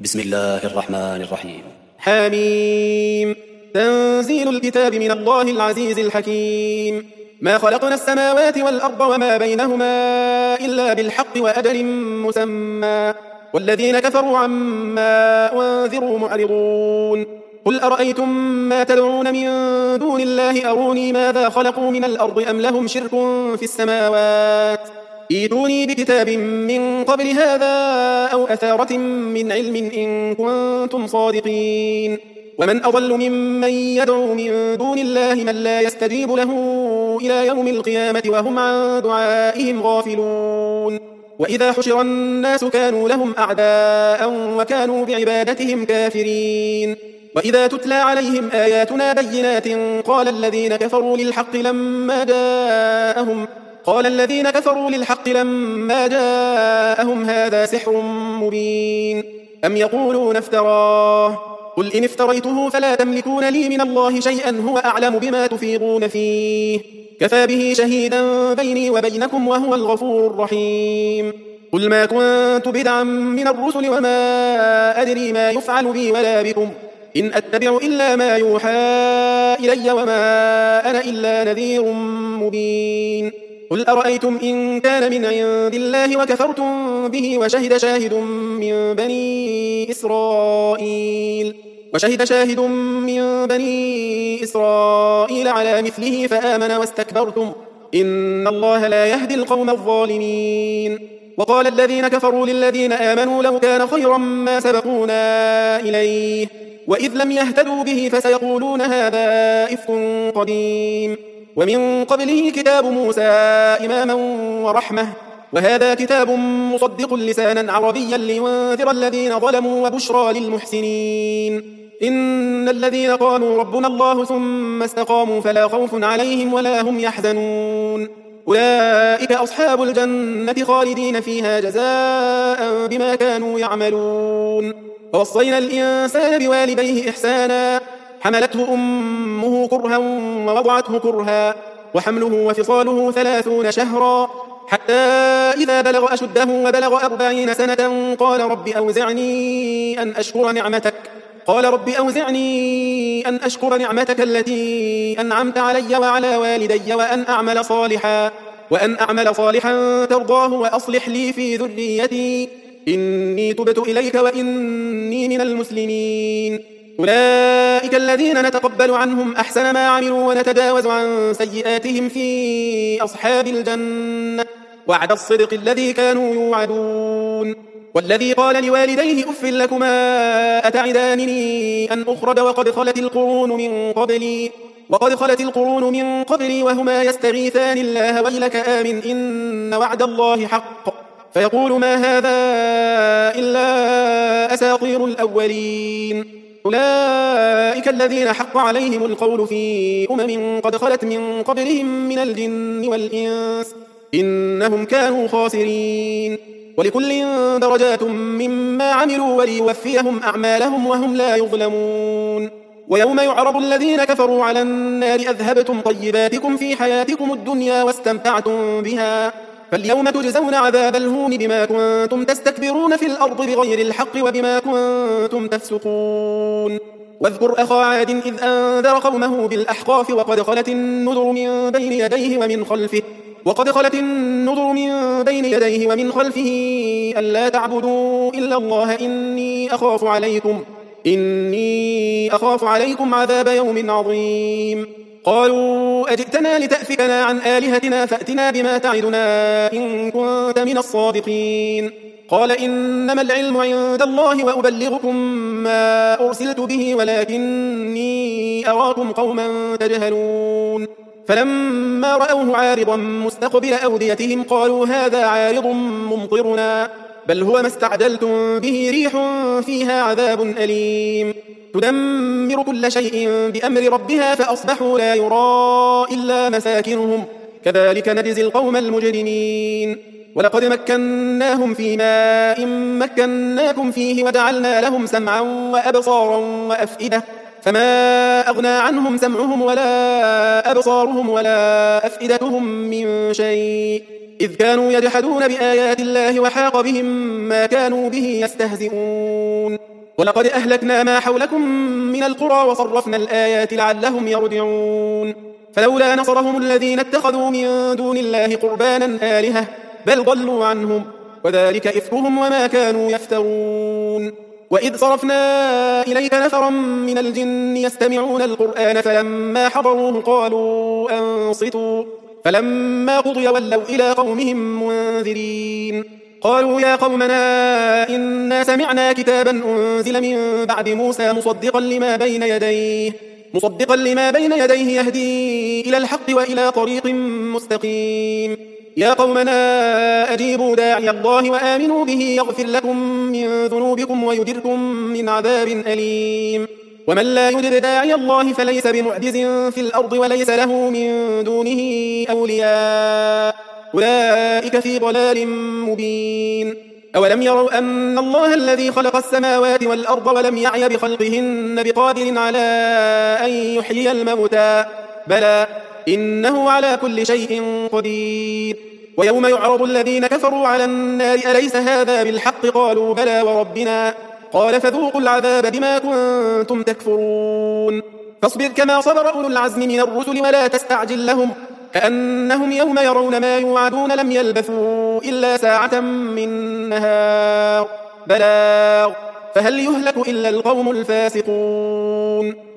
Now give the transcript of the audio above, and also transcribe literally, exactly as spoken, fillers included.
بسم الله الرحمن الرحيم. حميم. تنزيل الكتاب من الله العزيز الحكيم. ما خلقنا السماوات والأرض وما بينهما إلا بالحق وأجل مسمى، والذين كفروا عما أنذروا معرضون. قل أرأيتم ما تدعون من دون الله أروني ماذا خلقوا من الأرض أم لهم شرك في السماوات، ائتوني بكتاب من قبل هذا أو أثارة من علم إن كنتم صادقين. ومن أضل ممن يدعو من دون الله من لا يستجيب له إلى يوم القيامة وهم عن دعائهم غافلون. وإذا حشر الناس كانوا لهم أعداء وكانوا بعبادتهم كافرين. وإذا تتلى عليهم آياتنا بينات قال الذين كفروا للحق لما جاءهم قال الذين كفروا للحق لما جاءهم هذا سحر مبين أم يقولون افتراه قل إن افتريته فلا تملكون لي من الله شيئا هو أعلم بما تفيضون فيه كفى به شهيدا بيني وبينكم وهو الغفور الرحيم. قل ما كنت بدعا من الرسل وما أدري ما يفعل بي ولا بكم إن أتبع إلا ما يوحى إلي وما أنا إلا نذير مبين. قل أرأيتم إن كان من عند الله وكفرتم به وشهد شاهد من بني إسرائيل وشهد شاهد من بني إسرائيل على مثله فآمن واستكبرتم إن الله لا يهدي القوم الظالمين. وقال الذين كفروا للذين آمنوا لو كان خيرا ما سبقونا إليه وإذ لم يهتدوا به فسيقولون هذا إفك قديم. ومن قبله كتاب موسى إماما ورحمة وهذا كتاب مصدق لسانا عربيا لينذر الذين ظلموا وبشرى للمحسنين. إن الذين قالوا ربنا الله ثم استقاموا فلا خوف عليهم ولا هم يحزنون أولئك أصحاب الجنة خالدين فيها جزاء بما كانوا يعملون. ووصينا الإنسان بوالديه إحسانا حملته أمه كرها ووضعته كرها وحمله وفصاله ثلاثون شهرا حتى إذا بلغ أشده وبلغ أربعين سنة قال رب أوزعني أن أشكر نعمتك قال رب أوزعني أن أشكر نعمتك التي أنعمت علي وعلى والدي وأن أعمل صالحا وأن أعمل صالحا ترضاه وأصلح لي في ذريتي إني تبت إليك وإني من المسلمين. أولئك الذين نتقبل عنهم أحسن ما عملوا ونتجاوز عن سيئاتهم في أصحاب الجنة وعد الصدق الذي كانوا يوعدون. والذي قال لوالديه أف لكما أتعدانني أن أخرج وقد خلت القرون من قبلي وقد خلت القرون من قبلي وهما يستغيثان الله ويلك آمن إن وعد الله حق فيقول ما هذا إلا أساطير الأولين. أولئك الذين حق عليهم القول في أمم قد خلت من قبلهم من الجن والإنس إنهم كانوا خاسرين. ولكل درجات مما عملوا وليوفيهم أعمالهم وهم لا يظلمون. ويوم يعرض الذين كفروا على النار أذهبتم طيباتكم في حياتكم الدنيا واستمتعتم بها فاليوم تجزون عذاب الهون بما كنتم تستكبرون في الأرض بغير الحق وبما كنتم تفسقون. واذكر أخا عاد إذ أنذر قومه بالأحقاف وقد خلت النذر من بين يديه ومن خلفه وقد خلت النذر من بين يديه ومن خلفه ألا تعبدوا إلا الله إني أخاف عليكم إني أخاف عليكم عذاب يوم عظيم. قالوا أجئتنا لتأفكنا عن آلهتنا فأتنا بما تعدنا إن كنت من الصادقين. قال إنما العلم عند الله وأبلغكم ما أرسلت به ولكني أراكم قوما تجهلون. فلما رأوه عارضا مستقبل أوديتهم قالوا هذا عارض ممطرنا بل هو ما استعجلتم به ريح فيها عذاب أليم تدمر كل شيء بأمر ربها فأصبحوا لا يرى إلا مساكنهم كذلك نجزي القوم المجرمين. ولقد مكناهم في ماء مكناكم فيه وجعلنا لهم سمعا وأبصارا وأفئدة فما أغنى عنهم سمعهم ولا أبصارهم ولا أفئدتهم من شيء إذ كانوا يجحدون بآيات الله وحاق بهم ما كانوا به يستهزئون ولقد أهلكنا ما حولكم من القرى وصرفنا الآيات لعلهم يرجعون فلولا نصرهم الذين اتخذوا من دون الله قربانا آلهة بل ضلوا عنهم وذلك إفكهم وما كانوا يفترون وإذ صرفنا إليك نفرا من الجن يستمعون القرآن فلما حضروه قالوا أنصتوا فلما قضي ولوا إلى قومهم منذرين قالوا يا قومنا إنا سمعنا كتابا أنزل من بعد موسى مصدقا لما بين يديه مصدقا لما بين يديه يهدي إلى الحق وإلى طريق مستقيم يا قومنا أجيبوا داعي الله وآمنوا به يغفر لكم من ذنوبكم ويجركم من عذاب أليم ومن لا يجب داعي الله فليس بمعجز في الأرض وليس له من دونه أولياء أولئك في ضلال مبين أولم يروا أن الله الذي خلق السماوات والأرض ولم يعي بخلقهن بقادر على أن يحيي الموتى بلى إنه على كل شيء قدير ويوم يعرض الذين كفروا على النار أليس هذا بالحق قالوا بلى وربنا قال فذوقوا العذاب بما كنتم تكفرون فاصبر كما صبر أولو العزم من الرسل ولا تستعجل لهم كأنهم يوم يرون ما يوعدون لم يلبثوا إلا ساعة من نهار بلاغ فهل يهلك إلا القوم الفاسقون